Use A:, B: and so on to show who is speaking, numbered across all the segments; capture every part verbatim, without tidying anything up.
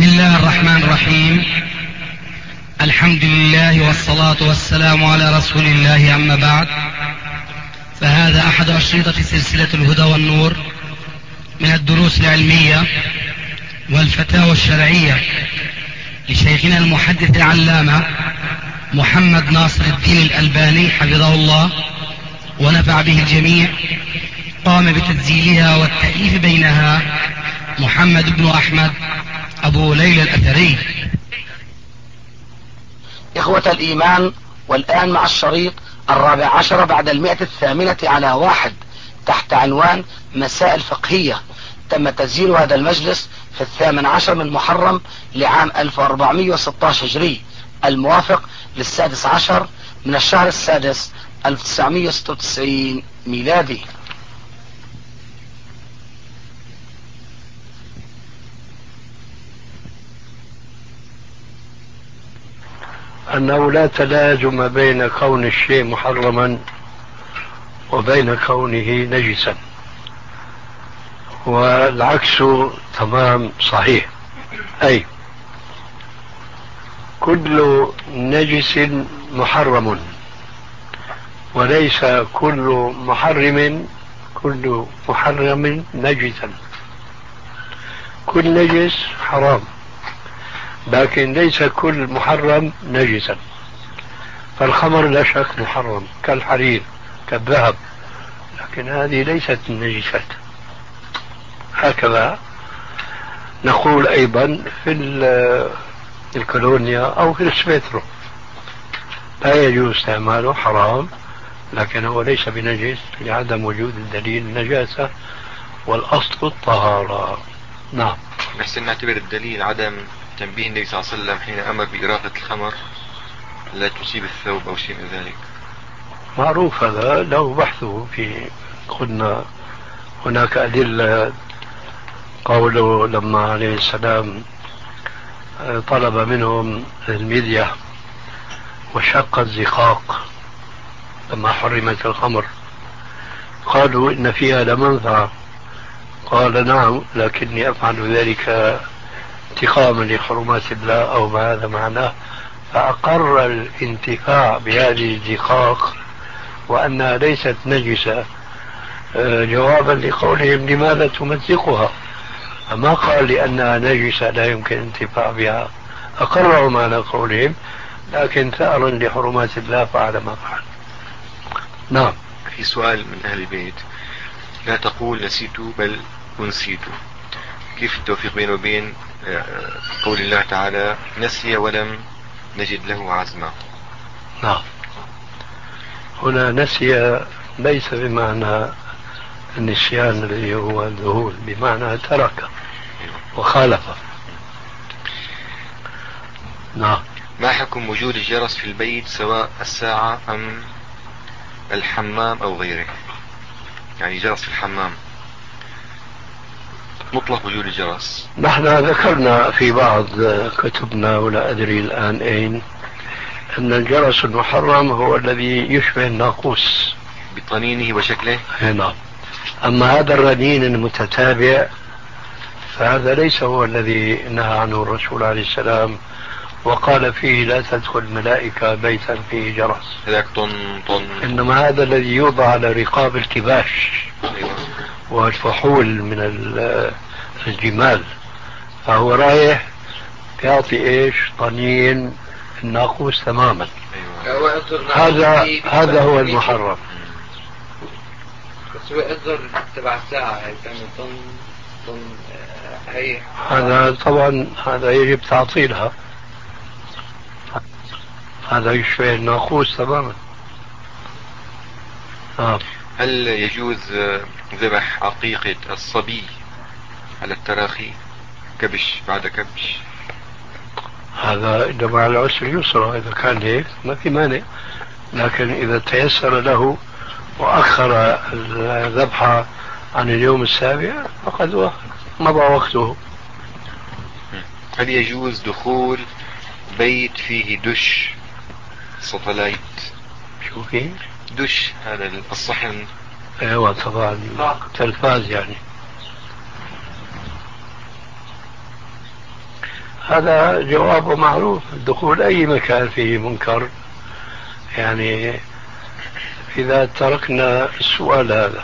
A: الله الرحمن الرحيم. الحمد لله والصلاة والسلام على رسول الله، أما بعد، فهذا أحد أشرطة سلسلة الهدى والنور من الدروس العلمية والفتاوى الشرعية لشيخنا المحدث العلامة محمد ناصر الدين الألباني حفظه الله ونفع به الجميع. قام بتسجيلها والتأليف بينها محمد بن أحمد أبو ليلى الأثري.
B: إخوة الإيمان، والآن مع الشريط الرابع عشر بعد المئة الثامنة على واحد تحت عنوان مسائل فقهية. تم تسجيل هذا المجلس في الثامن عشر من محرم لعام ألف وأربعمائة وستة عشر هجري، الموافق للسادس عشر من الشهر السادس ألف وتسعمائة وستة وتسعين ميلادي.
C: أنه لا تلازم بين كون الشيء محرما وبين كونه نجسا، والعكس تمام صحيح. أي كل نجس محرم، وليس كل محرم كل محرم نجسا. كل نجس حرام، لكن ليس كل محرم نجسا. فالخمر لا شك محرم كالحرير كالذهب، لكن هذه ليست النجسات. هكذا نقول أيضا في الكولونيا أو في السبيترو لا يجوز استعماله، حرام، لكنه ليس بنجس لعدم وجود الدليل النجاسة، والأصل الطهارة. نعم.
D: نحسن نعتبر الدليل عدم تنبيه النبي صلى الله عليه وسلم حين أمر بإراقة الخمر لا تصيب الثوب أو شيء من ذلك.
C: معروف هذا، له بحثه في قلنا هناك أدلة. قوله لما عليه السلام طلب منهم المدية وشق الزقاق لما حرمت الخمر، قالوا إن فيها لمنفعة، قال نعم، لكني أفعل ذلك انتقاما لحرمات الله أو ما هذا معناه، فأقر الانتفاع بهذه الزقاق وأنها ليست نجسة جوابا لقولهم لماذا تمزقها، فما قال لأنها نجسة لا يمكن انتفاع بها، أقرهم على قولهم، لكن ثأرا لحرمات الله فعل ما فعل. نعم.
D: في سؤال من أهل البيت: لا تقول نسيت بل أنسيت، كيف التوفيق بينه وبين قول الله تعالى نسي ولم نجد له عزما؟
C: نعم. هنا نسي ليس بمعنى النسيان الذي هو الذهول، بمعنى ترك وخالف. نعم.
D: ما حكم وجود الجرس في البيت سواء الساعة أم الحمام أو غيره؟ يعني جرس في الحمام، مطلق وجود الجرس.
C: نحن ذكرنا في بعض كتبنا ولا أدري الآن أين أن الجرس المحرم هو الذي يشبه الناقوس
D: بطنينه وشكله.
C: نعم. أما هذا الرنين المتتابع فهذا ليس هو الذي نهى عنه الرسول عليه السلام وقال فيه لا تدخل ملائكة بيتا فيه جرس.
D: طن طن.
C: إنما هذا الذي يوضع على رقاب الكباش والفحول من الجمال، فهو رايح يعطي ايش طنين الناقوس تماما. هذا هذا هو المحرم.
E: بس هو اصدر تبع الساعة يعني طن طن هي
C: هذا طبعا هذا يجب تعطيلها، هذا يشبه الناقوس تماما. آه.
D: هل يجوز ذبح عقيقة الصبي على التراخي، كبش بعد كبش؟
C: هذا إذا مع العسر يسرى، إذا كان هيك ما في مانع، لكن إذا تيسر له وأخر الذبحة عن اليوم السابع فقد مضى وقته.
D: هل يجوز دخول بيت فيه دش ساتلايت؟
C: شو فيه؟
D: دش، هذا الصحن.
C: ايوه طبعا، تلفاز يعني. هذا جوابه معروف. دخول أي مكان فيه منكر، يعني إذا تركنا السؤال هذا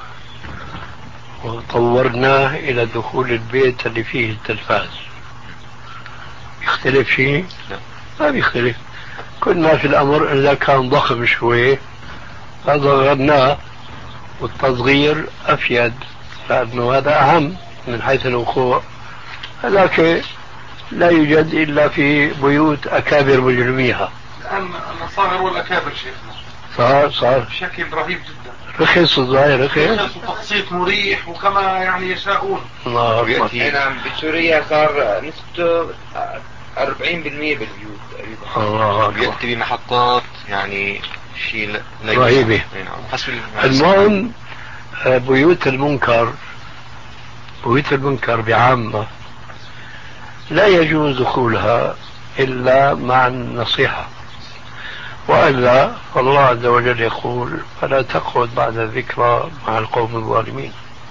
C: وطورناه إلى دخول البيت اللي فيه التلفاز، يختلف شيء؟ ما بيختلف. كل ما في الأمر إذا كان ضخم شوي فصغرناه، والتصغير أفيد لأنه هذا أهم من حيث الوقوع. لكن لا يوجد إلا في بيوت أكابر مجرميها.
F: الآن المصاغر والأكابر شيخنا
C: صار صار
F: بشكل رهيب جدا،
C: رخص الظاهر، رخص
F: رخص وتقسيط مريح وكما يعني يشاءون.
C: الله أكبر.
E: نعم بسوريا صار نسبته أربعين بالمئة بالبيوت تقريبا.
C: الله أكبر.
D: بيأتي بمحطات يعني شيء
C: رهيبة. المهم بيوت المنكر، بيوت المنكر بعامة لا يجوز دخولها إلا مع النصيحة، وإلا فالله عز وجل يقول فلا تقعد بعد الذكرى مع القوم الظالمين.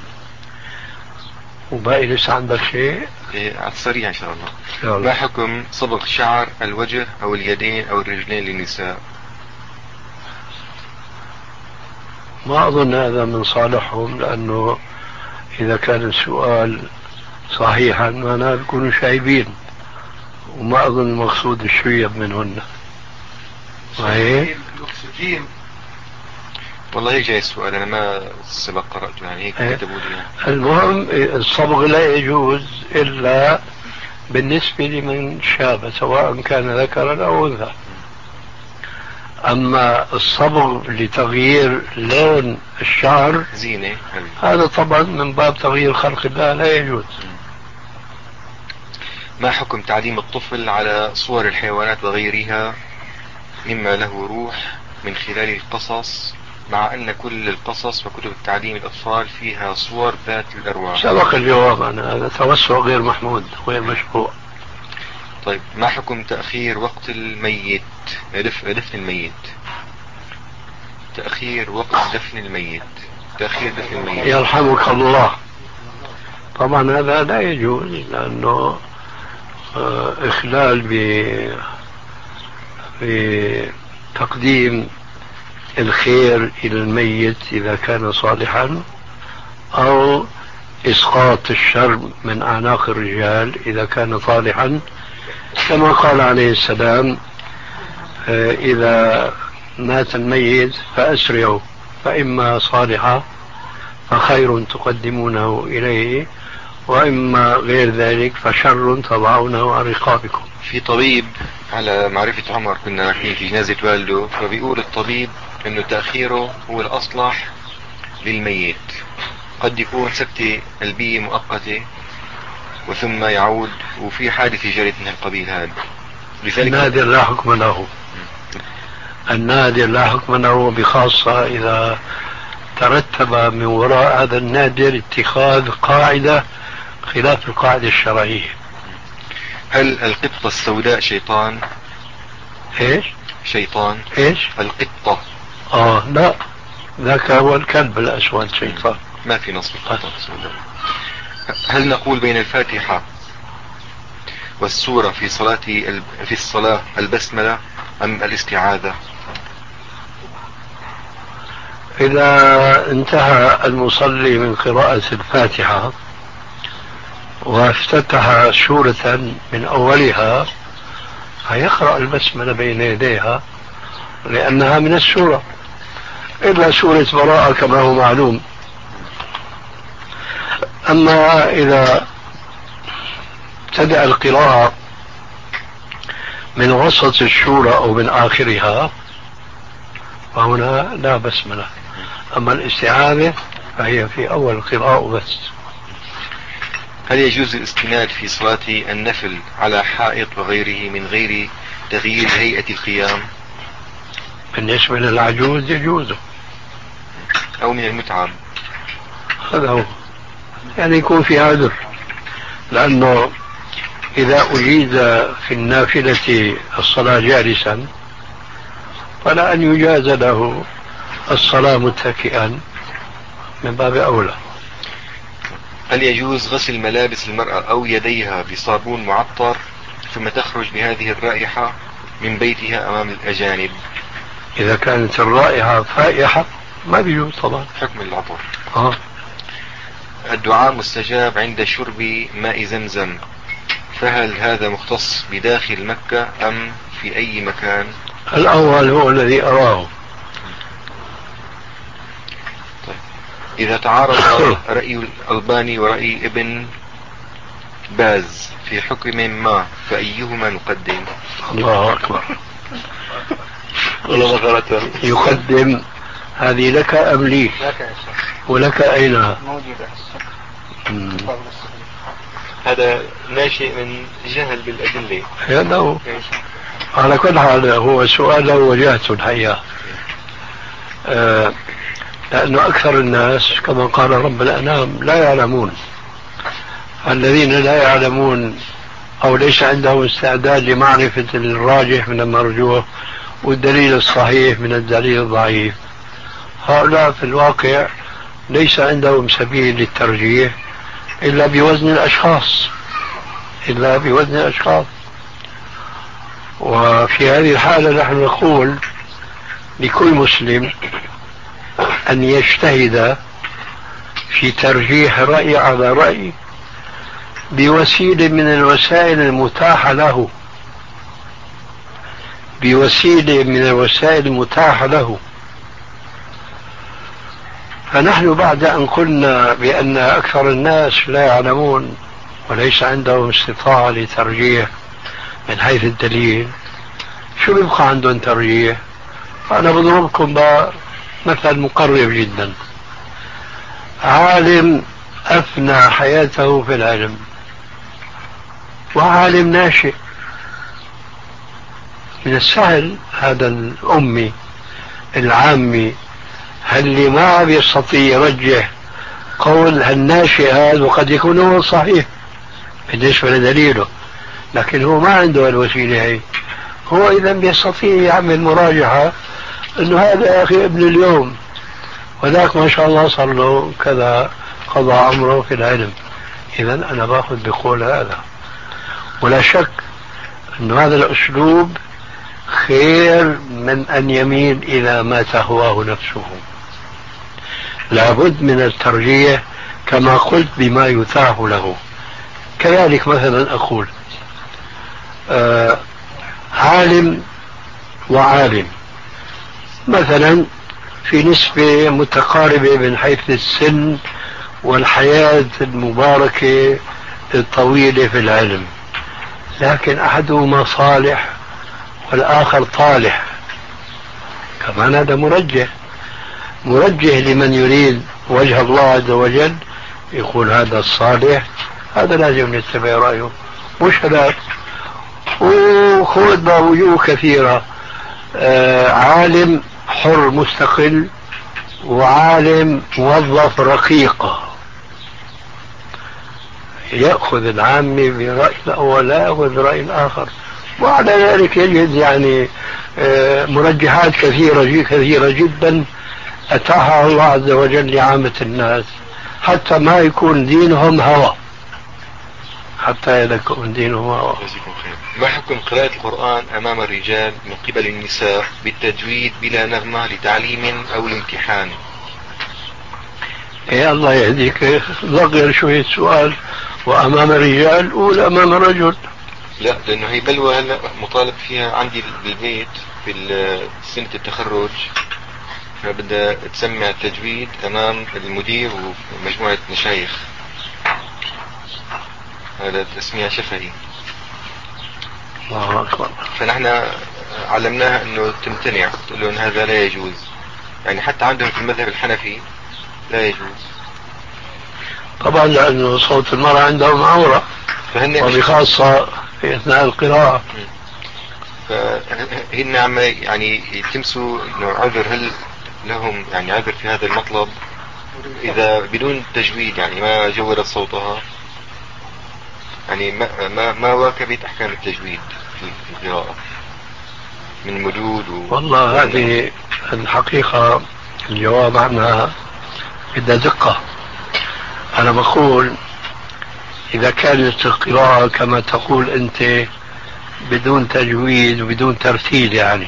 C: وباقي لسه عندك شيء؟
D: إيه على السريع إن شاء الله.
C: يلا.
D: ما حكم صبغ شعر الوجه أو اليدين أو الرجلين للنساء؟
C: ما أظن هذا من صالحهم، لأنه إذا كان السؤال صحيحا معناه بيكونوا شايبين، وما أظن المقصود الشيب منهن. صحيح؟
F: الأكسجين.
D: والله هيك جاي السؤال، أنا ما سبق قرأته يعني هيك
C: ايه.
D: كتبوا لي يعني.
C: المهم الصبغ لا يجوز إلا بالنسبة لمن شاب، سواء كان ذكرا أو أنثى. أما الصبغ لتغيير لون الشعر
D: زينة
C: هذا طبعا من باب تغيير خلق الله، لا يجوز.
D: ما حكم تعليم الطفل على صور الحيوانات وغيرها مما له روح من خلال القصص، مع أن كل القصص وكتب التعليم الأطفال فيها صور ذات الأرواح؟
C: سبق الجواب عن هذا، توسع غير محمود غير مشروع.
D: طيب ما حكم تأخير وقت الميت، دفن الميت، تأخير وقت دفن الميت، تأخير دفن الميت؟
C: يرحمك الله. طبعا هذا لا يجوز، لأنه إخلال بتقديم الخير إلى الميت إذا كان صالحا، أو إسقاط الشر من أعناق الرجال إذا كان صالحا، كما قال عليه السلام إذا مات الميت فأسرعوا، فإما صالحا فخير تقدمونه إليه، وإما غير ذلك فشر تضعونه عن رقابكم.
D: في طبيب على معرفة عمر كنا رايحين في جنازة والده، فبيقول الطبيب انه تأخيره هو الأصلح للميت. قد يكون سكتة قلبية مؤقتة وثم يعود، وفي حادثة جرت من القبيل هذا.
C: النادر لا حكم له، النادر لا حكم له، بخاصة إذا ترتب من وراء هذا النادر اتخاذ قاعدة خلاف القاعدة الشرعية.
D: هل القطة السوداء شيطان؟
C: ايش؟
D: شيطان.
C: ايش؟
D: القطة.
C: اه لا، ذاك هو الكلب الأسود شيطان.
D: ما في نص القطة السوداء. هل نقول بين الفاتحة والسورة في صلاة في الصلاة البسملة أم الاستعاذة؟
C: إذا انتهى المصلي من قراءة الفاتحة وافتتح سورة من أولها فيقرأ البسملة بين يديها، لأنها من السورة، إلا سورة براءة كما هو معلوم. أما إذا ابتدأ القراءة من وسط السورة أو من آخرها فهنا لا بسملة. أما الاستعاذة فهي في أول القراءة بس.
D: هل يجوز الاستناد في صلاة النفل على حائط وغيره من غير تغيير هيئة القيام؟
C: بالنسبة للعجوز يجوز،
D: أو من المتعب.
C: هذا هو، يعني يكون في عذر، لأنه إذا أجيز في النافلة الصلاة جالسا فلا أن يجاز له الصلاة متكئا من باب أولى.
D: هل يجوز غسل ملابس المرأة أو يديها بصابون معطر ثم تخرج بهذه الرائحة من بيتها أمام الأجانب.
C: إذا كانت الرائحة فائحة ما بيجوز طبعا.
D: حكم العطر.
C: آه.
D: الدعاء مستجاب عند شرب ماء زمزم، فهل هذا مختص بداخل مكة أم في أي مكان؟
C: الأول هو الذي أراه.
D: طيب. إذا تعارض رأي الألباني ورأي ابن باز في حكم ما فأيهما نقدم؟
C: الله أكبر. يقدم هذه لك أم لي؟ ولك أين؟
B: موجودة.
D: هذا ناشئ من جهل بالأدلة.
C: هذا هو. على كل حال هو سؤال له وجهته الحقيقة. آه لأنه أكثر الناس كما قال رب الأنام لا يعلمون. الذين لا يعلمون أو ليس عندهم استعداد لمعرفة الراجح من المرجوح والدليل الصحيح من الدليل الضعيف، هؤلاء في الواقع ليس عندهم سبيل للترجيح إلا بوزن الأشخاص إلا بوزن الأشخاص. وفي هذه الحالة نحن نقول لكل مسلم أن يجتهد في ترجيح رأي على رأي بوسيلة من الوسائل المتاحة له بوسيلة من الوسائل المتاحة له. فنحن بعد أن قلنا بأن أكثر الناس لا يعلمون وليس عندهم استطاعة لترجيح من حيث الدليل، شو يبقى عندهم ترجيح؟ أنا بضربكم مثل مقرب جدا. عالم أفنى حياته في العلم وعالم ناشئ، من السهل هذا الأمي العامي اللي ما بيستطيع يرجح قول الناشئ هذا وقد يكون هو صحيح بالنسبة لدليله، لكن هو ما عنده الوسيلة هي. هو إذا بيستطيع يعمل مراجعة إنه هذا يا أخي ابن اليوم وذاك ما شاء الله صار له كذا قضى عمره في العلم، إذا أنا باخذ بقول هذا. ولا شك أن هذا الأسلوب خير من أن يميل إلى ما تهواه نفسه. لابد من الترجيح كما قلت بما يتاح له. كذلك مثلا أقول آه عالم وعالم مثلا في نسبة متقاربة من حيث السن والحياة المباركة الطويلة في العلم، لكن أحدهما صالح والآخر طالح، كمان هذا مرجح مرجح لمن يريد وجه الله عز وجل، يقول هذا الصالح هذا لازم نتبع رأيه مش هذا. وخذ وجوه كثيرة، آه عالم حر مستقل وعالم موظف رقيقة، يأخذ العامة برأي الأول لا يأخذ برأي الآخر. وعلى ذلك يجد يعني آه مرجحات كثيرة كثيرة جدا أتاحها الله عز وجل لعامة الناس حتى ما يكون دينهم هوى حتى يكون دينهم هوى.
D: ما حكم قراءة القرآن أمام الرجال من قبل النساء بالتجويد بلا نغمة لتعليم أو الامتحان؟
C: يا الله يهديك، ضغر شوية سؤال وأمام الرجال ولا أمام الرجل؟
D: لا، لأنه هي بلوى هلا مطالب فيها عندي بالبيت في سنة التخرج، فبدأ تسمع التجويد أمام المدير ومجموعة مشايخ، هذا تسميع شفهي.
C: الله أكبر.
D: فنحن علمناها أنه تمتنع، تقول له أن هذا لا يجوز، يعني حتى عندهم في المذهب الحنفي لا يجوز
C: طبعا لأنه صوت المرأة عندهم عورة وبخاصة في أثناء القراءة.
D: فهن عم يعني يلتمسوا انه عذر، هل لهم يعني عذر في هذا المطلب اذا بدون تجويد، يعني ما جودت صوتها، يعني ما ما, ما واكبت احكام التجويد في القراءة من مدود و...
C: والله هذه الحقيقة الجواب عنها بدها دقة. أنا بقول إذا كانت القراءة كما تقول أنت بدون تجويد وبدون ترتيل يعني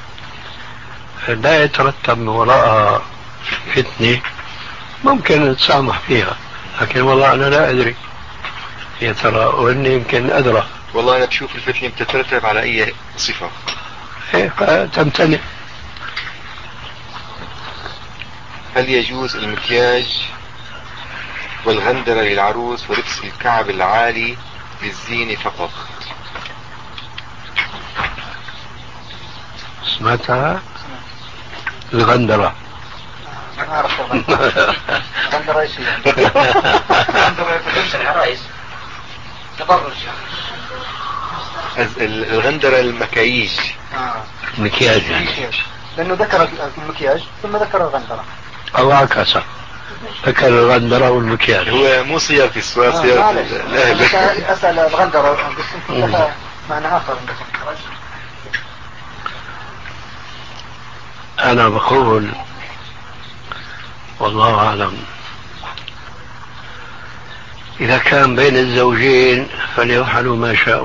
C: لا يترتب من وراءها فتنة، ممكن نتسامح فيها، لكن والله أنا لا أدري يا ترى، وإني يمكن أدرى.
D: والله أنا بشوف الفتنة بتترتب على أي صفة.
C: إيه فتمتنع.
D: هل يجوز المكياج والغندرة للعروس ولبس الكعب العالي للزينة فقط؟
C: سمعتها الغندرة.
B: ما أعرف الغندرة. الغندرة إيش هي؟ الغندرة في العرايس تبرج.
D: الغندرة المكاييج.
B: آه.
C: مكياج يعني.
B: لأنه ذكر المكياج ثم ذكر الغندرة.
C: أو عكسه، ذكر الغندرة والمكياج.
D: هو مو صياغة السؤال، صياغة الأهل.
B: أسأل الغندرة لها معنى آخر.
C: أنا بقول والله أعلم، إذا كان بين الزوجين فليفعلوا ما شاءوا،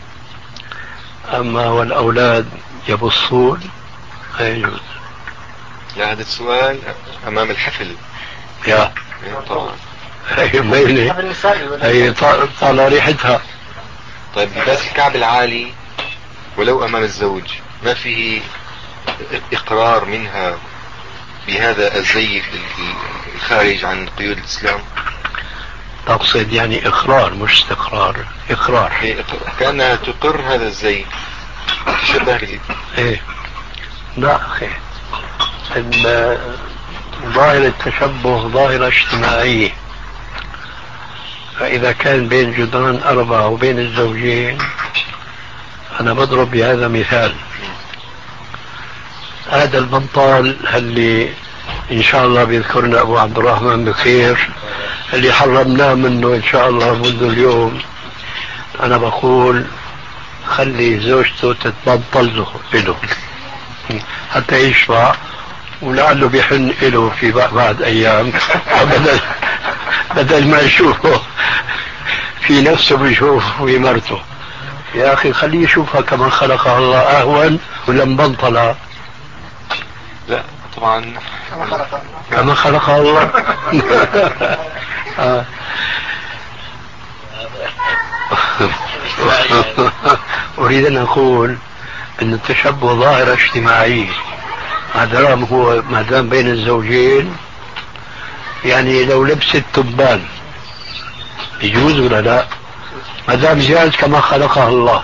C: أما والأولاد يبصون لا يجوز.
D: لا هذا السؤال أمام الحفل.
C: يا
D: طبعا
C: هي ميلة، هي طال ريحتها.
D: طيب لباس الكعب العالي ولو أمام الزوج ما فيه إقرار منها بهذا الزي الخارج عن قيود الإسلام؟
C: تقصد يعني إقرار مش استقرار؟ إقرار،
D: كأنها تقر هذا الزي، تشبه به.
C: إيه لا أخي، ظاهرة التشبه ظاهرة اجتماعية، فإذا كان بين جدران أربعة وبين الزوجين، أنا بضرب بهذا مثال. هذا البنطال اللي إن شاء الله بيذكرنا أبو عبد الرحمن بخير، اللي حرمناه منه إن شاء الله منذ اليوم، أنا بقول خلي زوجته تتبنطل له حتى يشفع، ولعله بيحن له في بعد أيام بدل بدل ما يشوفه في نفسه بيشوف في مرته. يا أخي خليه يشوفها كما خلقها الله أهون ولا مبنطلة؟
D: لا طبعا
C: كما خلقها الله. أريد أن أقول أن التشبه ظاهرة اجتماعية، ما دام هو ما دام بين الزوجين. يعني لو لبست تبان يجوز ولا لا؟ ما دام جاز كما خلقها الله.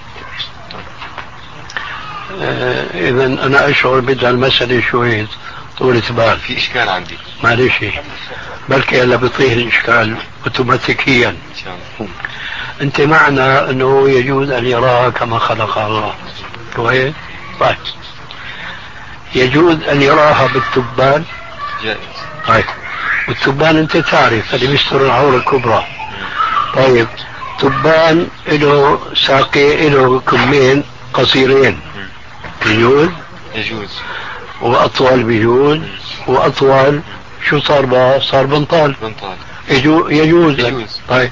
C: إذا أنا أشعر بدها المسألة شوي طولة بال.
D: في إشكال عندي
C: معلش، بلكي هلا بيطير الإشكال أوتوماتيكيا.
D: إن شاء الله.
C: أنت معنى أنه يجوز أن يراها كما خلقها الله، كويس؟ طيب يجوز أن يراها بالتبان؟
D: جائز.
C: طيب والتبان أنت تعرف اللي بيستر العورة الكبرى. طيب تبان له ساقي له كمين قصيرين يجوز؟
D: يجوز.
C: وأطول بيجوز، وأطول شو صار بقى؟ صار بنطال.
D: بنطال
C: يجوز. يجوز.
D: يجوز.
C: طيب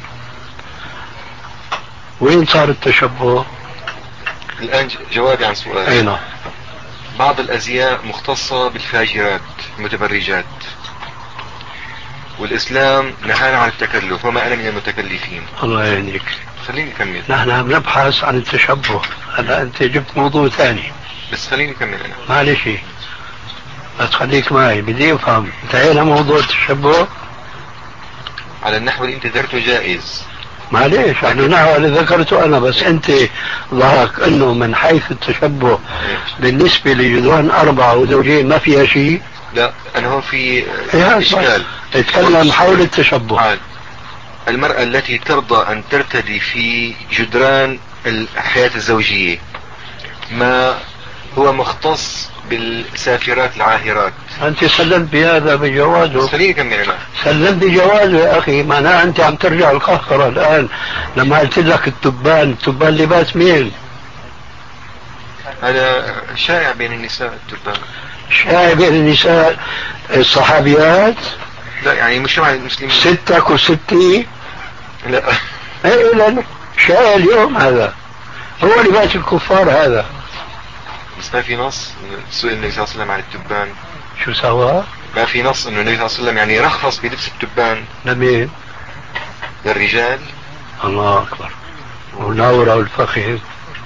C: وين صار التشبه؟
D: الآن جوابي عن سؤال.
C: أين؟
D: بعض الأزياء مختصة بالفاجرات المتبرجات، والإسلام نهانا عن التكلف وما أنا من المتكلفين.
C: الله يهديك.
D: خليني أكمل.
C: نحن عم نبحث عن التشبه، هلا أنت جبت موضوع ثاني.
D: بس خليني أكمل أنا.
C: معلش بس خليك معي، بدي أفهم انتهينا موضوع التشبه
D: على النحو اللي أنت ذكرته جائز.
C: معليش على النحو اللي ذكرته أنا، بس أنت ظهرك أنه من حيث التشبه بالنسبة لجدران أربعة وزوجين ما فيها شيء.
D: لا أنا هون في إشكال.
C: اتكلم حول التشبه.
D: عال. المرأة التي ترضى أن ترتدي في جدران الحياة الزوجية ما هو مختص بالسافرات العاهرات،
C: أنت سلمت بهذا بجوازه.
D: خليني أكمل أنا.
C: سلمت بجوازه يا أخي، معناه أنت عم ترجع القهقرة الآن لما قلت لك التبان. التبان لباس مين؟
D: هذا شائع بين النساء التبان.
C: شائع بين النساء الصحابيات؟
D: لا يعني مجتمع المسلمين.
C: ستك وستي؟
D: لا
C: ايه لا شائع اليوم هذا. هو لباس الكفار هذا.
D: بس ما في نص سئل النبي صلى الله عليه وسلم عن التبان.
C: شو سوى؟
D: ما في نص انه النبي صلى الله عليه وسلم يعني رخص بلبس التبان.
C: لمين؟
D: للرجال.
C: الله اكبر. والنورة والفخذ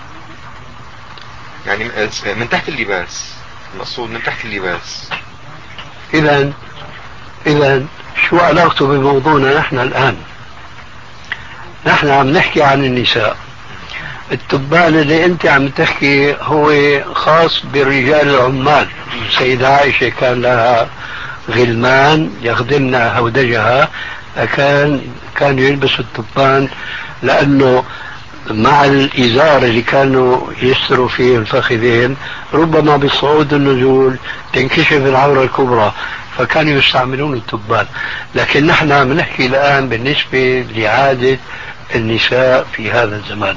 D: يعني من تحت اللباس، المقصود من تحت اللباس.
C: اذا اذا شو علاقته بموضوعنا نحن الان؟ نحن عم نحكي عن النساء. التبان اللي انت عم تحكي هو خاص بالرجال العمال. السيدة عائشة كان لها غلمان يخدمن هودجها، فكان كانوا يلبسوا التبان لانه مع الإزار اللي كانوا يستروا فيه الفخذين ربما بالصعود والنزول تنكشف العورة الكبرى، فكانوا يستعملون التبان. لكن نحن عم نحكي الآن بالنسبة لعادة النساء في هذا الزمان.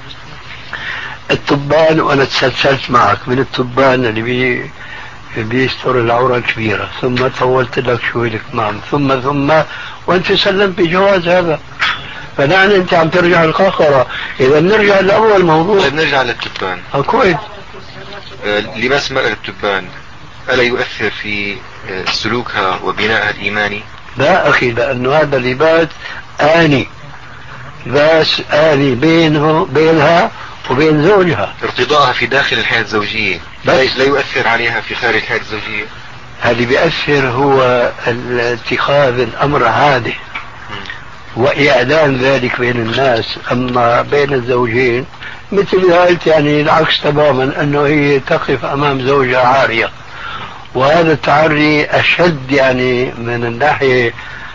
C: التبان، وأنا تسلسلت معك من التبان اللي بي بيستر العورة الكبيرة، ثم طولت لك شوي الكمام، ثم ثم وأنت سلمت بجواز هذا. فالآن أنت عم ترجع القاقرة. إذا نرجع لأول موضوع.
D: طيب نرجع للتبان.
C: أه كويس.
D: آه لباس المرأة التبان ألا يؤثر في آه سلوكها وبنائها الإيماني؟
C: لا أخي، لأنه هذا لباس آني، لباس آني بينه بينها وبين زوجها.
D: ارتضاءها في داخل الحياة الزوجية
C: بس
D: لا يؤثر عليها في خارج الحياة الزوجية.
C: هذا بيأثر هو اتخاذ الأمر عادة وإعلان ذلك بين الناس. أما بين الزوجين مثل ما قلت يعني العكس تماما، أنه هي تقف أمام زوجها عارية، وهذا التعري أشد يعني من الناحية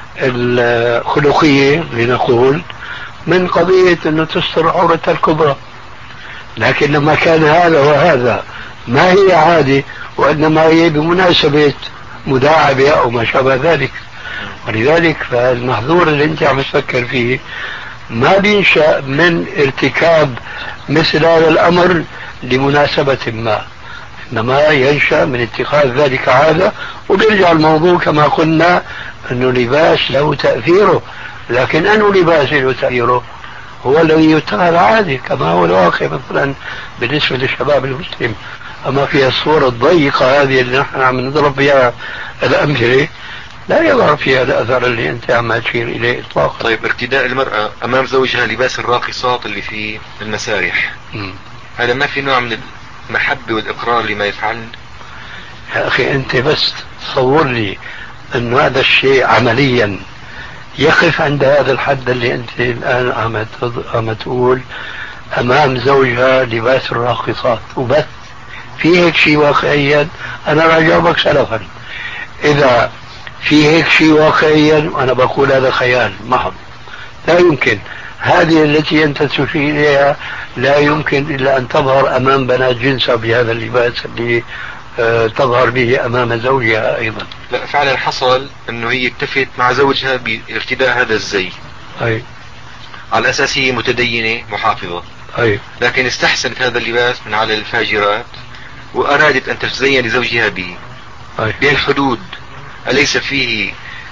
C: الخلقية لنقول من قضية أنه تستر عورتها الكبرى. لكن لما كان هذا وهذا ما هي عادة، وإنما هي بمناسبة مداعبة أو ما شابه ذلك، ولذلك فالمحظور اللي انت عم تفكر فيه ما بينشأ من ارتكاب مثل هذا الأمر لمناسبة ما، إنما ينشأ من اتخاذ ذلك عادة. وبيرجع الموضوع كما قلنا أنه لباس له تأثيره، لكن أنه لباس له تأثيره هو الذي يتخذ عادة كما هو الواقع مثلا بالنسبة للشباب المسلم. أما في الصورة الضيقة هذه اللي نحن عم نضرب بها الأمثلة لا يظهر فيها الأثر اللي أنت عم تشير إليه إطلاقا.
D: طيب ارتداء المرأة أمام زوجها لباس الراقصات اللي في المسارح، م. هذا ما في نوع من المحبة والإقرار لما يفعل؟
C: يا أخي أنت بس تصور لي أن هذا الشيء عمليا يقف عند هذا الحد اللي أنت الآن عم تقول أمام زوجها لباس الراقصات وبس. في هيك شيء واقعيا؟ أنا راح أجاوبك سلفا. إذا في هيك شيء واقعيا وأنا بقول هذا خيال محض، لا يمكن. هذه التي أنت تشير إليها لا يمكن إلا أن تظهر أمام بنات جنسها بهذا اللباس اللي أه تظهر به أمام زوجها أيضا.
D: لا فعلا حصل أنه هي اكتفت مع زوجها بارتداء هذا الزي،
C: أي
D: على أساس هي متدينة محافظة،
C: أي
D: لكن استحسنت هذا اللباس من على الفاجرات وأرادت أن تتزين لزوجها به بهالحدود. أليس فيه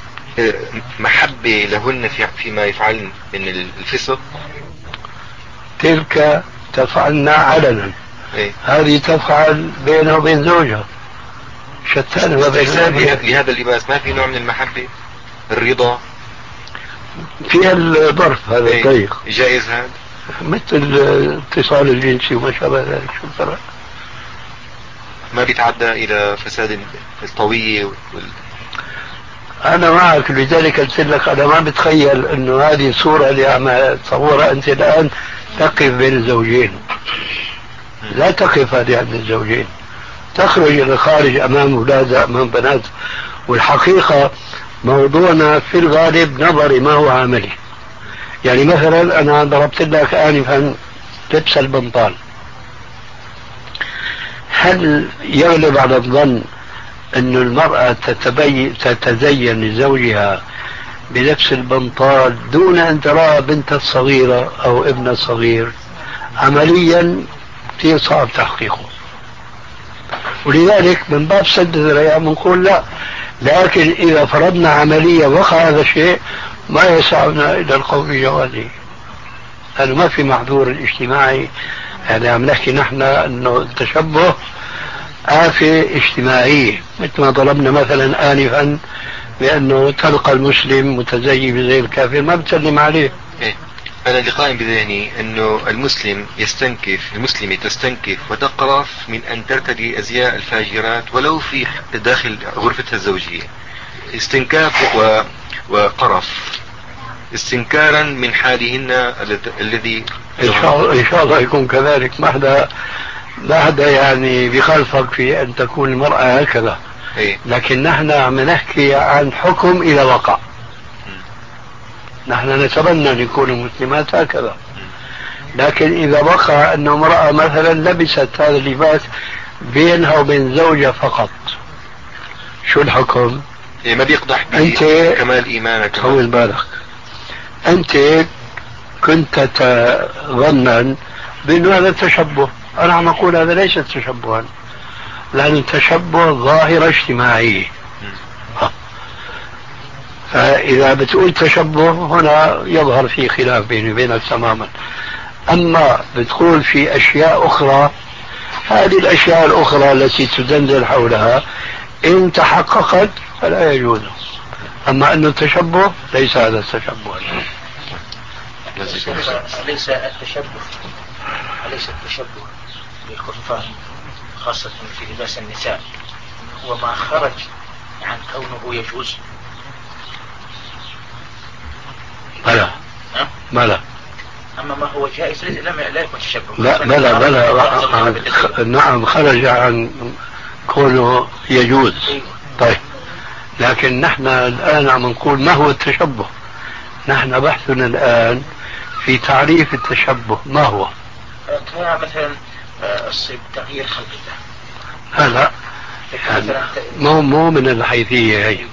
D: محبة لهن في فيما يفعلن من الفسق؟
C: تلك تفعلنا علنا،
D: إيه؟
C: هذه تفعل بينها وبين زوجها، شتان ما بين
D: لهذا اللباس ما في نوع من المحبة الرضا
C: فيها الظرف هذا
D: إيه؟
C: الضيق
D: جائز هذا
C: مثل اتصال الجنسي وما شابه ذلك. شو الفرق؟
D: ما بيتعدى إلى فساد الطوية وال...
C: أنا معك. لذلك قلت لك أنا ما بتخيل أنه هذه الصورة اللي عم تصورها أنت الآن تقف بين الزوجين. لا تقف هذه عند الزوجين، تخرج إلى الخارج أمام أولادها أمام بنات. والحقيقة موضوعنا في الغالب نظري ما هو عملي. يعني مثلا أنا ضربت لك آنفا لبس البنطال، هل يغلب على الظن أن المرأة تتبي... تتزين لزوجها بلبس البنطال دون أن ترى بنت الصغيرة أو ابن الصغير؟ عمليا كثير صعب تحقيقه. ولذلك من باب سد الذريعة بنقول لا. لكن إذا فرضنا عمليا وقع هذا الشيء ما يسعنا إلى القول بجوازه، لأنه ما في محظور الاجتماعي يعني عم نحكي نحن انه التشبه آفة اجتماعية، مثل ما ضربنا مثلا آنفا بأنه تلقى المسلم متزيف زي الكافر ما بتسلم عليه.
D: إيه؟ أنا اللي قائم بذهني أنه المسلم يستنكف، المسلمة تستنكف وتقرف من أن ترتدي أزياء الفاجرات ولو في داخل غرفتها الزوجية، استنكاف و... وقرف، استنكارا من حالهن الذي
C: إن شاء الله إن شاء الله يكون كذلك. ما حدا ما حدا يعني بخالفك في أن تكون المرأة هكذا.
D: إيه؟
C: لكن نحن عم نحكي عن حكم إذا وقع. نحن نتمنى أن يكون المسلمات هكذا، لكن إذا وقع أن امرأة مثلا لبست هذا اللباس بينها وبين زوجها فقط، شو الحكم؟
D: إيه ما بيقدح بكمال إيمانك.
C: طول بالك، أنت كنت تظنن بأنه هذا تشبه. أنا عم أقول هذا ليس تشبها، لأن التشبه ظاهرة اجتماعية. فإذا بتقول تشبه هنا يظهر في خلاف بيني وبينك تماما. أما بتقول في أشياء أخرى، هذه الأشياء الأخرى التي تدندن حولها إن تحققت فلا يجوز. أما أنه التشبه ليس هذا التشبه.
B: أليس التشبه أليس التشبه بالكفار خاصة في لباس النساء هو ما خرج عن كونه يجوز؟
C: بلى بلى.
B: أما ما هو جائز لم لا يكون تشبه.
C: لا بلى بلى. نعم خرج عن كونه يجوز. طيب، لكن نحن الآن عم نقول ما هو التشبه. نحن بحثنا الآن في تعريف التشبه ما هو.
B: مثلا تغيير خلق الله.
C: لا لا، مو مو من الحيثية هي،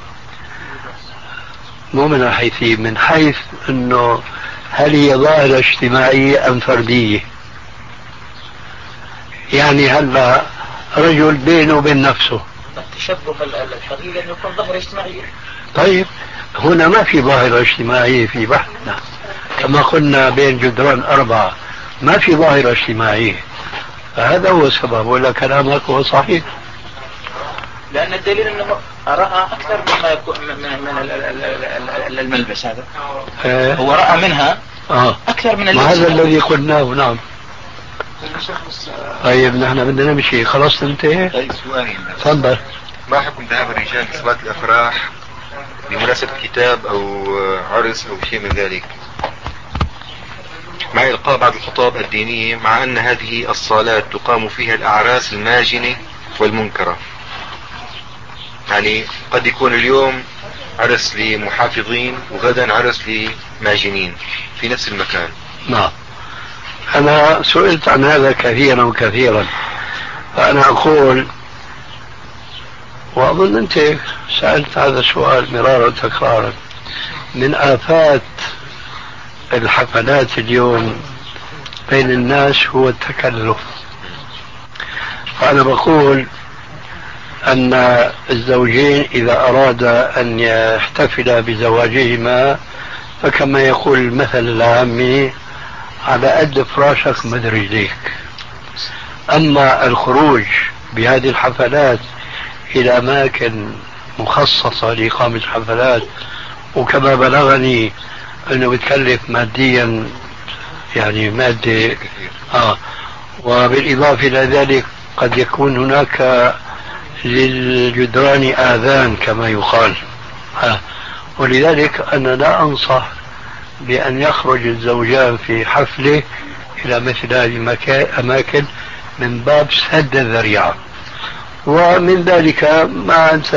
C: مو من الحيثية، من حيث انه هل هي ظاهرة اجتماعية ام فردية. يعني هلا رجل بينه وبين نفسه
B: التشبه الحقيقي انه يكون ظاهرة اجتماعية.
C: طيب هنا ما في ظاهرة اجتماعية في بحثنا، كما قلنا بين جدران أربعة ما في ظاهرة اجتماعية. هذا هو السبب، ولا كلامك هو صحيح.
B: لأن الدليل أنه رأى أكثر مما يكون من الملبس هذا.
C: اه
B: هو رأى منها
C: آه.
B: أكثر من
C: الملبس. هذا الذي قلناه. نعم. طيب نحن بدنا نمشي. خلاص انتهى.
D: طيب سؤالي
C: تفضل.
D: ما حكم ذهاب الرجال لصلاة الأفراح بمناسبة كتاب أو عرس أو شيء من ذلك، مع إلقاء بعض الخطاب الدينية، مع أن هذه الصالات تقام فيها الأعراس الماجنة والمنكرة؟ يعني قد يكون اليوم عرس لمحافظين وغدا عرس لماجنين في نفس المكان.
C: نعم. أنا سئلت عن هذا كثيرا وكثيرا، فأنا أقول، وأظن أنت سألت هذا السؤال مرارا وتكرارا، من آفات الحفلات اليوم بين الناس هو التكلف. فأنا بقول أن الزوجين إذا أراد أن يحتفل بزواجهما فكما يقول المثل العامي على قد فراشك مد رجليك. أما الخروج بهذه الحفلات إلى أماكن مخصصة لإقامة الحفلات، وكما بلغني أنه بتكلف ماديا يعني مادة آه وبالإضافة إلى ذلك قد يكون هناك للجدران آذان كما يقال. آه. ولذلك أنا لا أنصح بأن يخرج الزوجان في حفلة إلى مثل هذه الأماكن من باب سد الذريعة. ومن ذلك ما أنت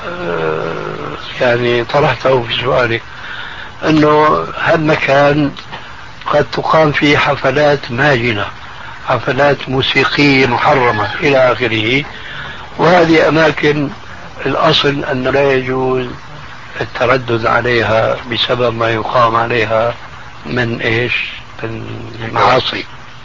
C: يعني طرحته في سؤالك، أنه هالمكان قد تقام فيه حفلات ماجنة، حفلات موسيقية محرمة إلى آخره، وهذه أماكن الأصل أن لا يجوز التردد عليها بسبب ما يقام عليها من إيش؟ من معاصي.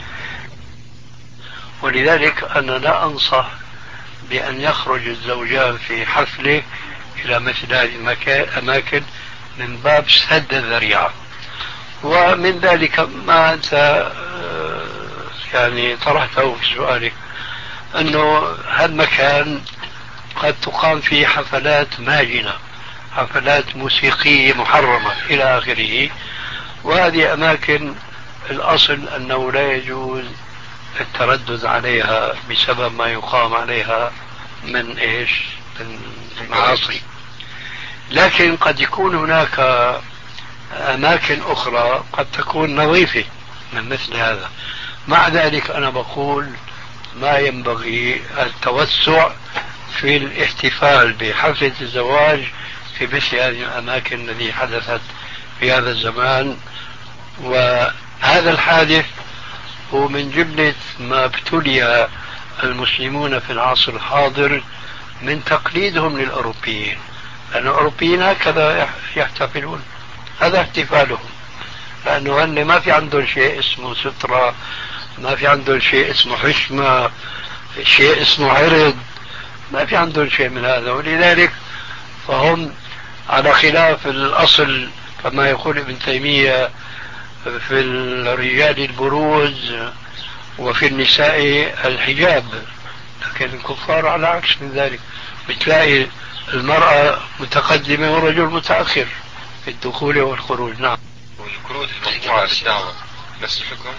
C: ولذلك أنا لا أنصح بأن يخرج الزوجان في حفلة إلى مثل هذه الأماكن من باب سد الذريعة. ومن ذلك ما أنت يعني طرحته في سؤالك، أنه هالمكان قد تقام فيه حفلات ماجنة، حفلات موسيقية محرمة إلى آخره، وهذه أماكن الأصل أنه لا يجوز التردد عليها بسبب ما يقام عليها من إيش؟ من معاصي. لكن قد يكون هناك أماكن أخرى قد تكون نظيفة من مثل هذا. مع ذلك أنا بقول ما ينبغي التوسع في الاحتفال بحفلة الزواج في مثل هذه الأماكن التي حدثت في هذا الزمان. وهذا الحادث هو من جملة ما ابتلي المسلمون في العصر الحاضر من تقليدهم للأوروبيين، لأن الأوروبيين هكذا يحتفلون، هذا احتفالهم، لأنه هن ما في عندهم شيء اسمه سترة، ما في عندهم شيء اسمه حشمة، شيء اسمه عرض، ما في عندهم شيء من هذا. ولذلك فهم على خلاف الأصل كما يقول ابن تيمية في الرجال البروز وفي النساء الحجاب، لكن الكفار على عكس من ذلك، بتلاقي المرأة متقدمة والرجل متأخر في الدخول والخروج. نعم.
D: والكروت المقطوعة للدعوة نفس الحكم؟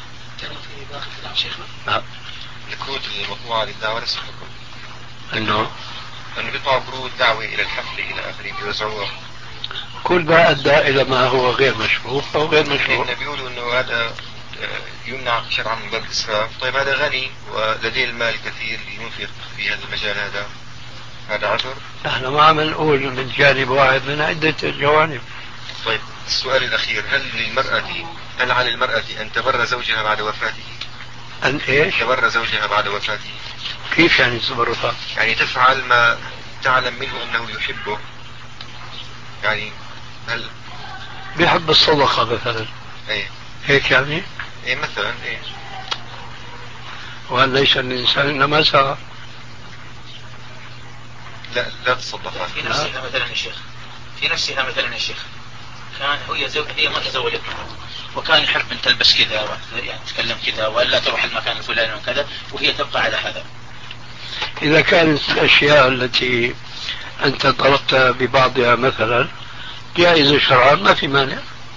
C: نعم.
D: الكروت المقطوعة للدعوة نفس الحكم؟
C: انه
D: انه بيطلعوا كروت دعوة الى الحفل الى اخره بيوزعوها.
C: كل ما ادى الى ما هو غير مشروع او غير مشروع.
D: بيقولوا انه هذا يمنع شرعا من باب الاسراف. طيب هذا غني ولديه المال كثير ينفق في هذا المجال، هذا هذا عذر؟
C: نحن ما عم نقول من جانب واحد، من عدة جوانب.
D: طيب السؤال الأخير، هل للمرأة هل على المرأة أن تبر زوجها بعد وفاته؟
C: أن إيش؟
D: تبر زوجها بعد وفاته.
C: كيف يعني تبرها؟
D: يعني تفعل ما تعلم منه أنه يحبه، يعني هل
C: بيحب الصدقة مثلا؟
D: ايه
C: هيك يعني؟
D: ايه مثلا ايه.
C: وهل ليس الإنسان إنما سعى؟
D: لا لا تصدق
G: في نفسها مثلا يا شيخ، في نفسها مثلا يا شيخ، كان هي زو... هي ما تزوجت وكان يحب ان تلبس كذا يعني تتكلم كذا ولا تروح المكان الفلاني وكذا، وهي تبقى على هذا.
C: إذا كانت الأشياء التي أنت طلبت ببعضها مثلا جائزة شرعا ما في مانع.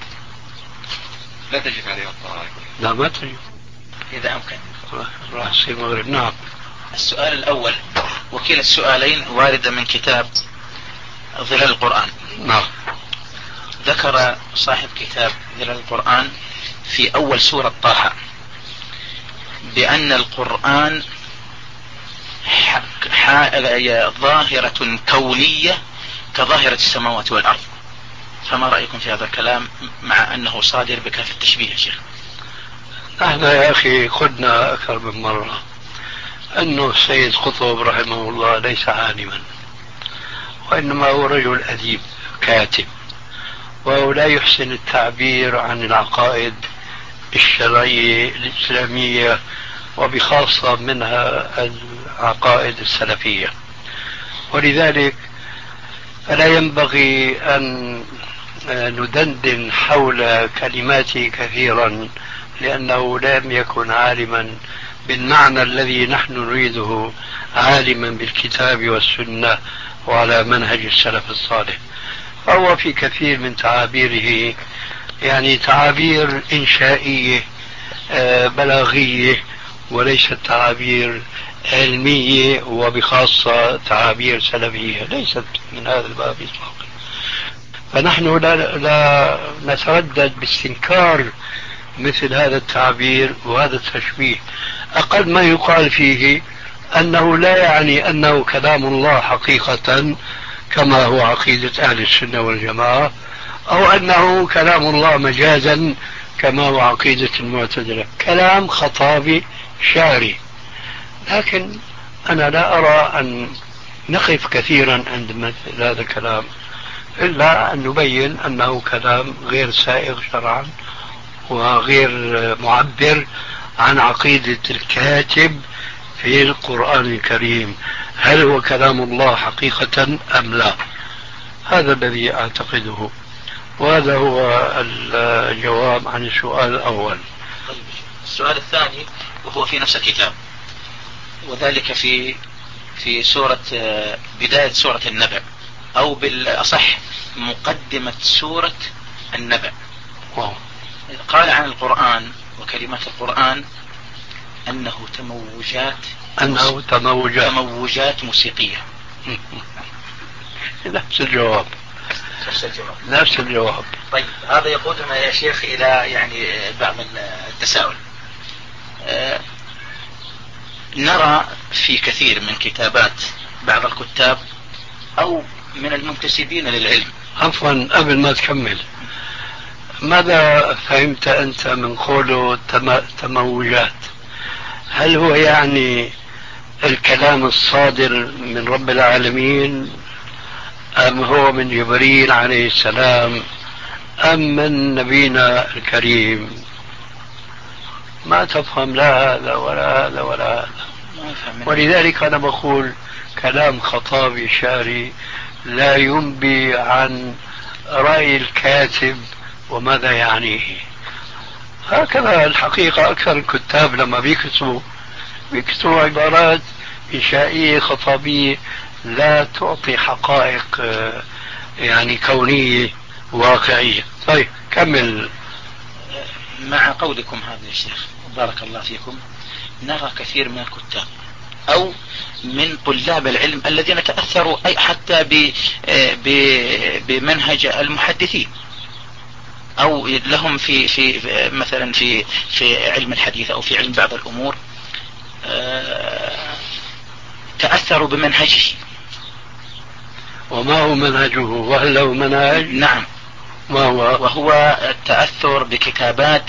D: لا تجب عليها الطاعة.
C: لا ما تجب
G: إذا أمكن.
C: راح يصير مغرب. نعم.
G: السؤال الأول، وكلا السؤالين واردة من كتاب ظلال القرآن.
C: نعم.
G: ذكر صاحب كتاب ظلال القرآن في أول سورة طه بأن القرآن ظاهرة كونية كظاهرة السماوات والأرض، فما رأيكم في هذا الكلام مع أنه صادر بكاف التشبيه يا شيخ؟
C: نحن يا أخي قلنا أكثر من مرة أنه السيد قطب رحمه الله ليس عالما، وإنما هو رجل أديب كاتب، وهو لا يحسن التعبير عن العقائد الشرعية الإسلامية وبخاصة منها العقائد السلفية، ولذلك فلا ينبغي أن ندندن حول كلماته كثيرا، لأنه لم يكن عالما بالمعنى الذي نحن نريده، عالما بالكتاب والسنة وعلى منهج السلف الصالح. فهو في كثير من تعابيره يعني تعابير إنشائية بلاغية، وليست تعابير علمية وبخاصة تعابير سلفية، ليست من هذا الباب إطلاقا. فنحن لا, لا نتردد باستنكار مثل هذا التعبير وهذا التشبيه. أقل ما يقال فيه أنه لا يعني أنه كلام الله حقيقة كما هو عقيدة أهل السنة والجماعة، أو أنه كلام الله مجازا كما هو عقيدة المعتزلة، كلام خطابي شعري. لكن أنا لا أرى أن نقف كثيرا عند مثل هذا الكلام، إلا أن نبين أنه كلام غير سائغ شرعا وغير معبر عن عقيدة الكاتب في القرآن الكريم، هل هو كلام الله حقيقة أم لا؟ هذا الذي أعتقده، وهذا هو الجواب عن السؤال الأول.
G: السؤال الثاني وهو في نفس الكتاب، وذلك في في سورة بداية سورة النبأ، أو بالأصح مقدمة سورة النبأ. قال عن القرآن وكلمات القرآن أنه تموجات
C: أنه تموجات
G: تموجات موسيقية.
C: نفس الجواب
G: نفس الجواب
C: نفس الجواب.
G: طيب هذا يقودنا يا شيخ إلى يعني بعض التساؤل. أه نرى في كثير من كتابات بعض الكتاب أو من المنتسبين للعلم.
C: عفوا قبل ما تكمل، ماذا فهمت أنت من قوله تموجات؟ هل هو يعني الكلام الصادر من رب العالمين، أم هو من جبريل عليه السلام، أم من نبينا الكريم؟ ما تفهم لا هذا ولا هذا ولا هذا. ولذلك أنا بقول كلام خطابي شعري لا ينبي عن رأي الكاتب وماذا يعنيه. هكذا الحقيقة أكثر الكتاب لما بيكتبوا بيكتبوا عبارات إنشائية خطابية لا تعطي حقائق يعني كونية واقعية. طيب كمل.
G: مع قولكم هذا يا شيخ بارك الله فيكم، نرى كثير من الكتاب أو من طلاب العلم الذين تأثروا أي حتى بمنهج المحدثين، أو لهم في في مثلا في في علم الحديث أو في علم بعض الأمور تأثروا بمنهجه.
C: وما هو منهجه؟ وهل له منهج؟
G: نعم.
C: ما هو؟
G: وهو التأثر بكتابات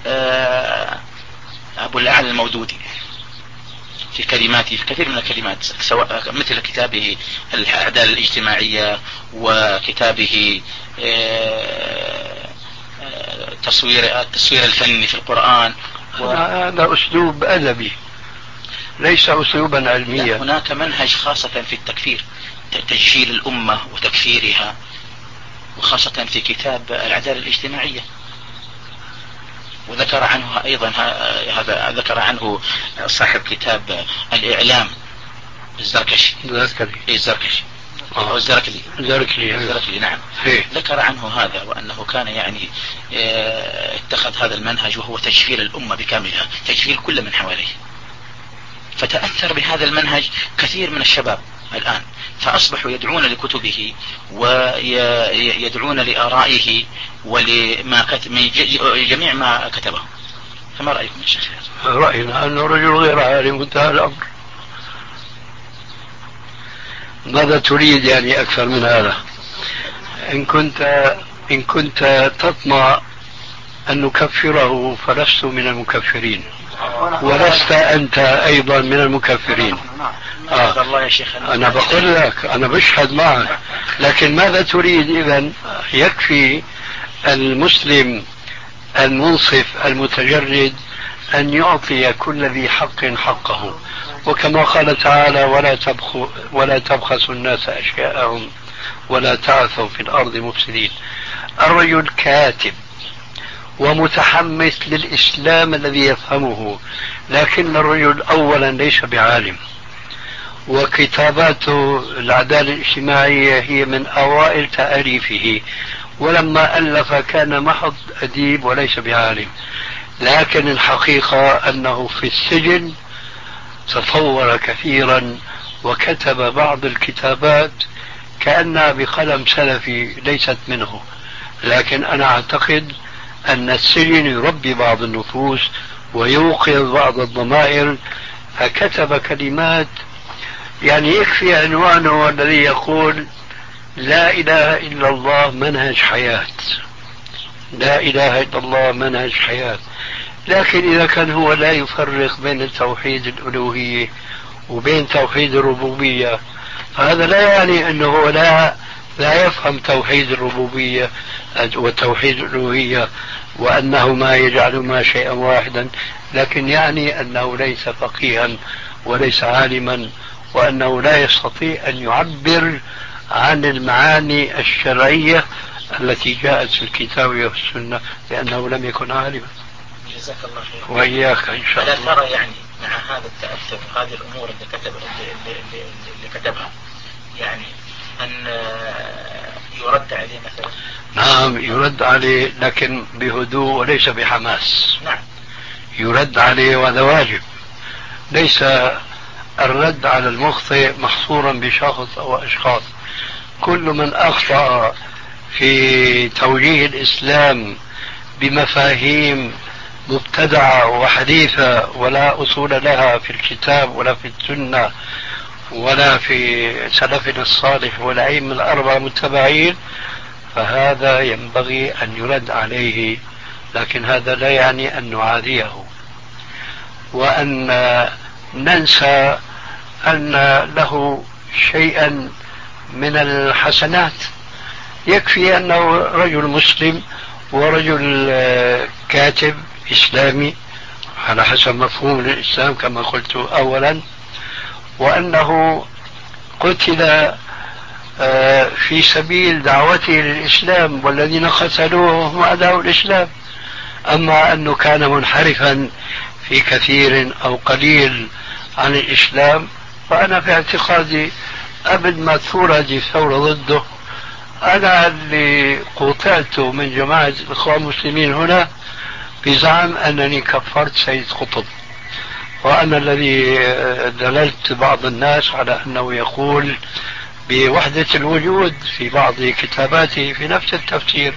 G: أبو الأعلى المودودي في كلماته، في كثير من الكلمات، سواء مثل كتابه الأعدال الاجتماعية وكتابه تصوير التصوير الفني في القرآن.
C: هذا أسلوب أدبي ليس أسلوبا علميا.
G: هناك منهج خاصة في التكفير، تجهيل الأمة وتكفيرها، وخاصة في كتاب العدالة الاجتماعية. وذكر عنه أيضا هذا ذكر عنه صاحب كتاب الإعلام الزركشي الزركشي أو الزركلي
C: الزركلي
G: الزركلي نعم. ذكر عنه هذا، وأنه كان يعني اتخذ هذا المنهج وهو تجهيل الأمة بكاملها، تجهيل كل من حواليه. فتأثر بهذا المنهج كثير من الشباب الآن، فأصبحوا يدعون لكتبه ويدعون لآرائه ولما كتب من جميع ما كتبه. فما رأيكم يا شيخ؟
C: رأينا أنه رجل غير عالم انتهى الأمر. ماذا تريد يعني أكثر من هذا؟ إن كنت إن كنت تطمع أن نكفره فلست من المكفرين، ولست أنت أيضا من المكفرين.
G: آه. الله يا شيخ
C: أنا بقول لك أنا بشهد معك، لكن ماذا تريد إذن؟ يكفي المسلم المنصف المتجرد أن يعطي كل ذي حق حقه، وكما قال تعالى ولا تبخسوا ولا تبخسوا الناس أشياءهم ولا تعثوا في الأرض مفسدين. الرجل كاتب ومتحمس للإسلام الذي يفهمه، لكن الرجل أولا ليس بعالم، وكتاباته العدالة الاجتماعية هي من أوائل تأليفه، ولما ألف كان محض أديب وليس بعالم. لكن الحقيقة أنه في السجن تطور كثيرا وكتب بعض الكتابات كأنها بقلم سلفي ليست منه. لكن أنا أعتقد أن السجن يربي بعض النفوس ويوقظ بعض الضمائر، فكتب كلمات يعني يكفي عنوانه الذي يقول لا إله إلا الله منهج حياة، لا إله إلا الله منهج حياة. لكن إذا كان هو لا يفرق بين توحيد الألوهية وبين توحيد الربوبية، فهذا لا يعني أنه لا لا يفهم توحيد الربوبية وتوحيد الألوهية وأنهما يجعلهما شيئا واحدا، لكن يعني أنه ليس فقيها وليس عالما، وأنه لا يستطيع أن يعبر عن المعاني الشرعية التي جاءت في الكتاب والسنة لأنه لم يكن عالما.
G: جزاك الله خير.
C: وإياك إن شاء الله.
G: ألا ترى يعني مع هذا التأثر وهذه الأمور اللي كتب اللي, اللي, اللي كتبها يعني أن يرد عليه مثلا؟
C: نعم يرد عليه، لكن بهدوء وليس بحماس.
G: نعم
C: يرد عليه وهذا واجب. ليس الرد على المخطئ محصورا بشخص أو أشخاص. كل من أخطأ في توجيه الإسلام بمفاهيم مبتدعة وحديثة ولا أصول لها في الكتاب ولا في السنة ولا في سلفنا الصالح والأئمة الأربعة متبعين، فهذا ينبغي أن يرد عليه، لكن هذا لا يعني أن نعاديه وأن ننسى أن له شيئا من الحسنات. يكفي أنه رجل مسلم ورجل كاتب إسلامي على حسب مفهوم الإسلام كما قلت أولا، وأنه قتل في سبيل دعوته للإسلام والذين قتلوه هم أعداء الإسلام. أما أنه كان منحرفا في كثير أو قليل عن الإسلام فأنا في اعتقادي قبل ما تثور هذه الثورة ضده، أنا اللي قتلت من جماعة الإخوان المسلمين هنا بزعم أنني كفرت سيد قطب، وأنا الذي دللت بعض الناس على أنه يقول بوحدة الوجود في بعض كتاباته في نفس التفسير،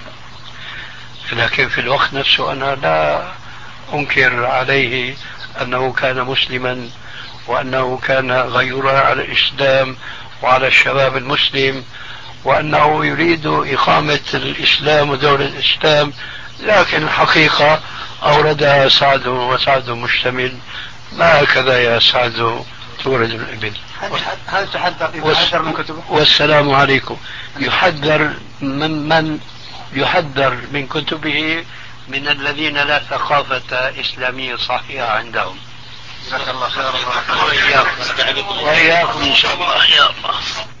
C: لكن في الوقت نفسه أنا لا أنكر عليه أنه كان مسلما وأنه كان غيورا على الإسلام وعلى الشباب المسلم وأنه يريد إقامة الإسلام ودولة الإسلام، لكن الحقيقة أوردها سعد وسعد مشتمل، ما هكذا يا سعد تورد الإبل.
B: هل تحذر إذا حذر من كتبه؟
C: والسلام عليكم. يحذر من من يحذر من كتبه؟ من الذين لا ثقافة إسلامية صحيحة عندهم.
B: جزاك الله خيرا.
C: وإياكم إن شاء الله. يا الله.